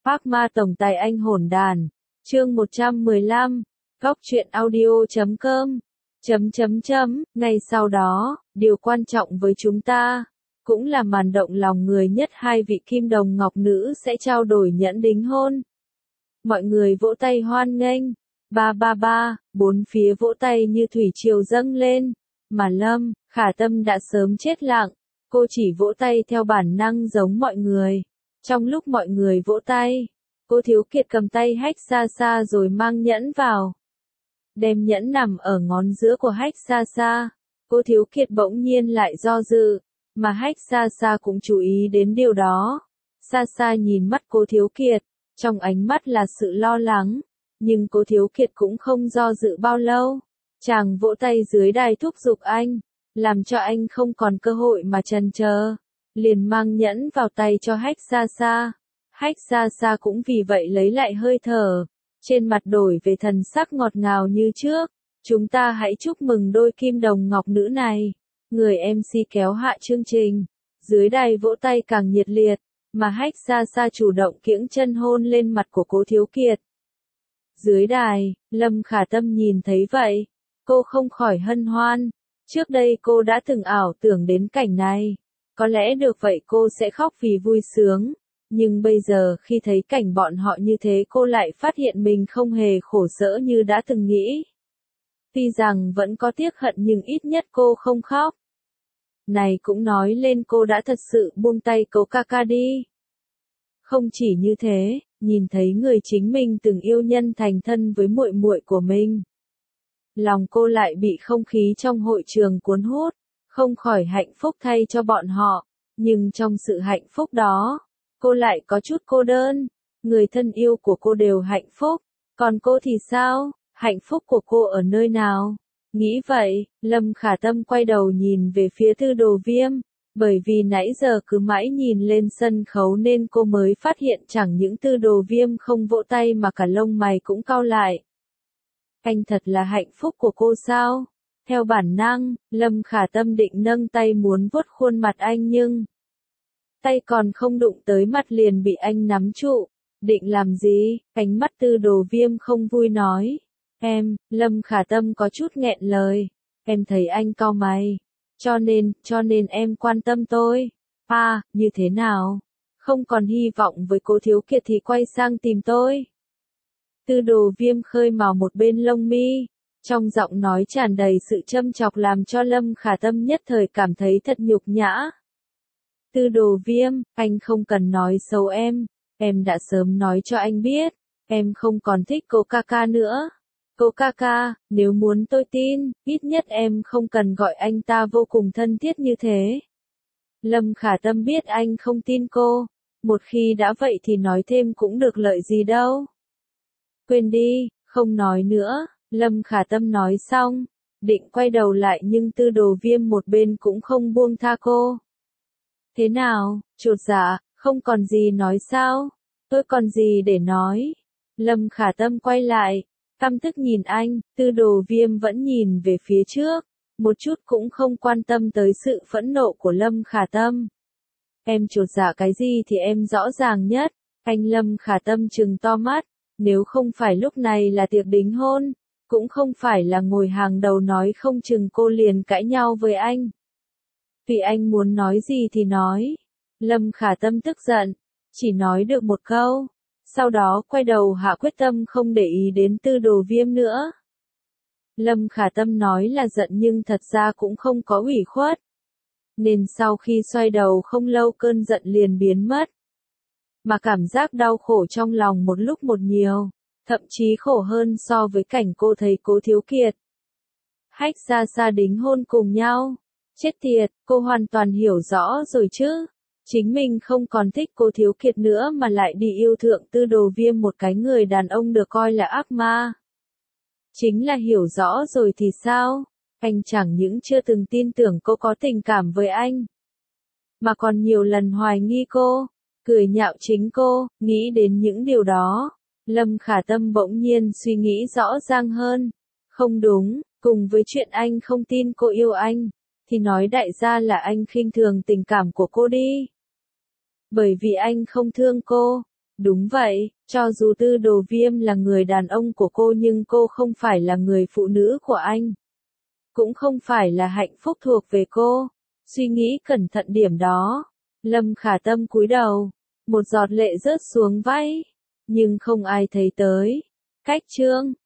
Phác ma tổng tài anh hỗn đàn. Chương 115. Góc truyện audio.com. Ngày sau đó, điều quan trọng với chúng ta, cũng là màn động lòng người nhất, hai vị kim đồng ngọc nữ sẽ trao đổi nhẫn đính hôn. Mọi người vỗ tay hoan nghênh. Ba ba ba, bốn phía vỗ tay như thủy triều dâng lên. Mà Lâm Khả Tâm đã sớm chết lặng, cô chỉ vỗ tay theo bản năng giống mọi người. Trong lúc mọi người vỗ tay, cô Thiếu Kiệt cầm tay Hách Xa Xa rồi mang nhẫn vào. Đem nhẫn nằm ở ngón giữa của Hách Xa Xa, cô Thiếu Kiệt bỗng nhiên lại do dự, mà Hách Xa Xa cũng chú ý đến điều đó. Xa Xa nhìn mắt cô Thiếu Kiệt, trong ánh mắt là sự lo lắng, nhưng cô Thiếu Kiệt cũng không do dự bao lâu. Chàng vỗ tay dưới đài thúc giục anh, làm cho anh không còn cơ hội mà chần chờ, liền mang nhẫn vào tay cho Hách Xa Xa. Hách Xa Xa cũng vì vậy lấy lại hơi thở, trên mặt đổi về thần sắc ngọt ngào như trước. Chúng ta hãy chúc mừng đôi kim đồng ngọc nữ này. Người MC kéo hạ chương trình, dưới đài vỗ tay càng nhiệt liệt, mà Hách Xa Xa chủ động kiễng chân hôn lên mặt của cô Thiếu Kiệt. Dưới đài, Lâm Khả Tâm nhìn thấy vậy, cô không khỏi hân hoan. Trước đây cô đã từng ảo tưởng đến cảnh này, có lẽ được vậy cô sẽ khóc vì vui sướng. Nhưng bây giờ khi thấy cảnh bọn họ như thế, cô lại phát hiện mình không hề khổ sở như đã từng nghĩ. Tuy rằng vẫn có tiếc hận nhưng ít nhất cô không khóc. Này cũng nói lên cô đã thật sự buông tay cậu ca ca đi. Không chỉ như thế, nhìn thấy người chính mình từng yêu nhân thành thân với muội muội của mình, lòng cô lại bị không khí trong hội trường cuốn hút, không khỏi hạnh phúc thay cho bọn họ. Nhưng trong sự hạnh phúc đó, cô lại có chút cô đơn. Người thân yêu của cô đều hạnh phúc, còn cô thì sao? Hạnh phúc của cô ở nơi nào? Nghĩ vậy, Lâm Khả Tâm quay đầu nhìn về phía Tư Đồ Viêm, bởi vì nãy giờ cứ mãi nhìn lên sân khấu nên cô mới phát hiện chẳng những Tư Đồ Viêm không vỗ tay mà cả lông mày cũng cau lại. Anh thật là hạnh phúc của cô sao? Theo bản năng, Lâm Khả Tâm định nâng tay muốn vuốt khuôn mặt anh nhưng tay còn không đụng tới mặt liền bị anh nắm trụ. Định làm gì? Ánh mắt Tư Đồ Viêm không vui nói. Lâm Khả Tâm có chút nghẹn lời. Em thấy anh cau mày. Cho nên em quan tâm tôi. Như thế nào? Không còn hy vọng với cô Thiếu Kiệt thì quay sang tìm tôi. Tư Đồ Viêm khơi mào một bên lông mi, trong giọng nói tràn đầy sự châm chọc làm cho Lâm Khả Tâm nhất thời cảm thấy thật nhục nhã. Tư Đồ Viêm, anh không cần nói xấu em đã sớm nói cho anh biết, em không còn thích cô ca ca nữa. Cô ca ca, nếu muốn tôi tin, ít nhất em không cần gọi anh ta vô cùng thân thiết như thế. Lâm Khả Tâm biết anh không tin cô, một khi đã vậy thì nói thêm cũng được lợi gì đâu. Quên đi, không nói nữa. Lâm Khả Tâm nói xong, định quay đầu lại nhưng Tư Đồ Viêm một bên cũng không buông tha cô. Thế nào, chột dạ, không còn gì nói sao? Tôi còn gì để nói? Lâm Khả Tâm quay lại, căm tức nhìn anh. Tư Đồ Viêm vẫn nhìn về phía trước, một chút cũng không quan tâm tới sự phẫn nộ của Lâm Khả Tâm. Em chột dạ cái gì thì em rõ ràng nhất. Anh Lâm Khả Tâm trừng to mắt, nếu không phải lúc này là tiệc đính hôn, cũng không phải là ngồi hàng đầu nói không chừng cô liền cãi nhau với anh. Vì anh muốn nói gì thì nói. Lâm Khả Tâm tức giận, chỉ nói được một câu, sau đó quay đầu hạ quyết tâm không để ý đến Tư Đồ Viêm nữa. Lâm Khả Tâm nói là giận nhưng thật ra cũng không có ủy khuất, nên sau khi xoay đầu không lâu cơn giận liền biến mất. Mà cảm giác đau khổ trong lòng một lúc một nhiều, thậm chí khổ hơn so với cảnh cô thấy cô Thiếu Kiệt Hách Xa Xa đính hôn cùng nhau. Chết tiệt, cô hoàn toàn hiểu rõ rồi chứ. Chính mình không còn thích cô Thiếu Kiệt nữa mà lại đi yêu thượng Tư Đồ Viêm, một cái người đàn ông được coi là ác ma. Chính là hiểu rõ rồi thì sao? Anh chẳng những chưa từng tin tưởng cô có tình cảm với anh, mà còn nhiều lần hoài nghi cô, cười nhạo chính cô. Nghĩ đến những điều đó, Lâm Khả Tâm bỗng nhiên suy nghĩ rõ ràng hơn. Không đúng, cùng với chuyện anh không tin cô yêu anh, thì nói đại gia là anh khinh thường tình cảm của cô đi. Bởi vì anh không thương cô, Đúng vậy, cho dù Tư Đồ Viêm là người đàn ông của cô nhưng cô không phải là người phụ nữ của anh. Cũng không phải là hạnh phúc thuộc về cô. Suy nghĩ cẩn thận điểm đó. Lâm Khả Tâm cúi đầu. Một giọt lệ rớt xuống váy. Nhưng không ai thấy tới. Cách chương